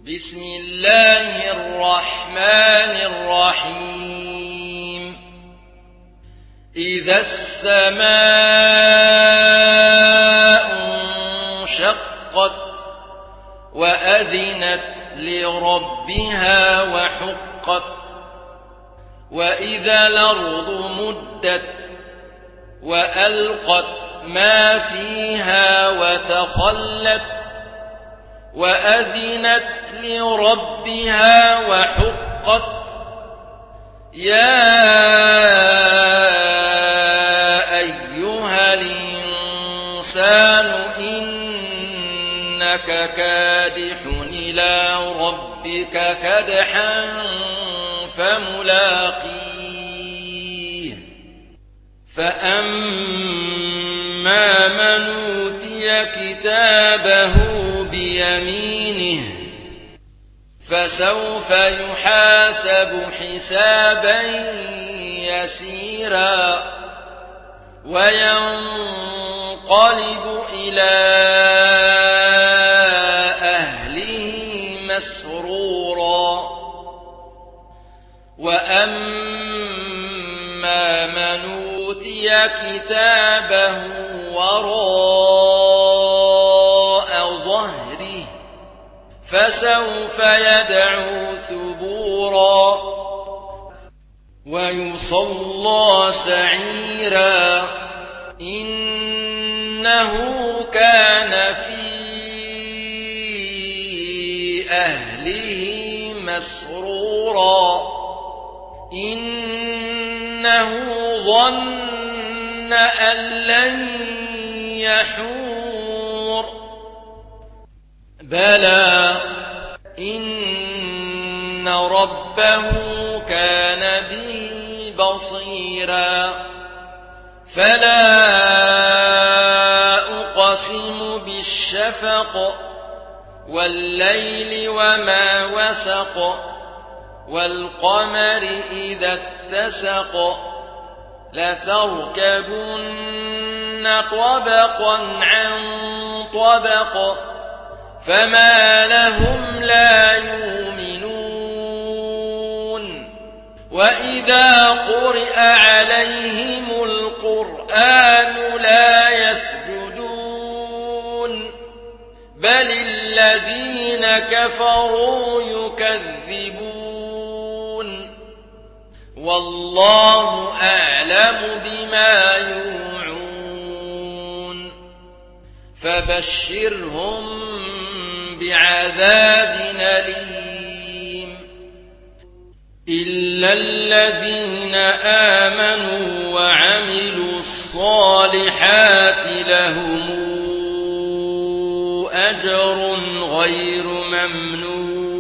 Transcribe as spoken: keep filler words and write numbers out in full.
بسم الله الرحمن الرحيم إذا السماء انشقت وأذنت لربها وحقت وإذا الأرض مدت وألقت ما فيها وتخلت وأذنت لربها وحقت يا أيها الإنسان إنك كادح إلى ربك كدحا فملاقيه فأما من أوتي كتابه بيمينه فسوف يحاسب حسابا يسيرا وينقلب إلى أهله مسرورا وأما من أوتي كتابه وراء ظهره فسوف يدعو ثبورا ويصلى سعيرا إنه كان في أهله مسرورا إنه ظن أن لن يحور بلى إن ربه كان به بصيرا فلا أقسم بالشفق والليل وما وسق والقمر إذا اتسق لتركبن طبقا عن طبق فما لهم لا يؤمنون وإذا قرئ عليهم القرآن لا يسجدون بل الذين كفروا يكذبون والله أعلم بما يوعون فبشرهم بعذاب أليم إلا الذين آمنوا وعملوا الصالحات لهم أجر غير ممنون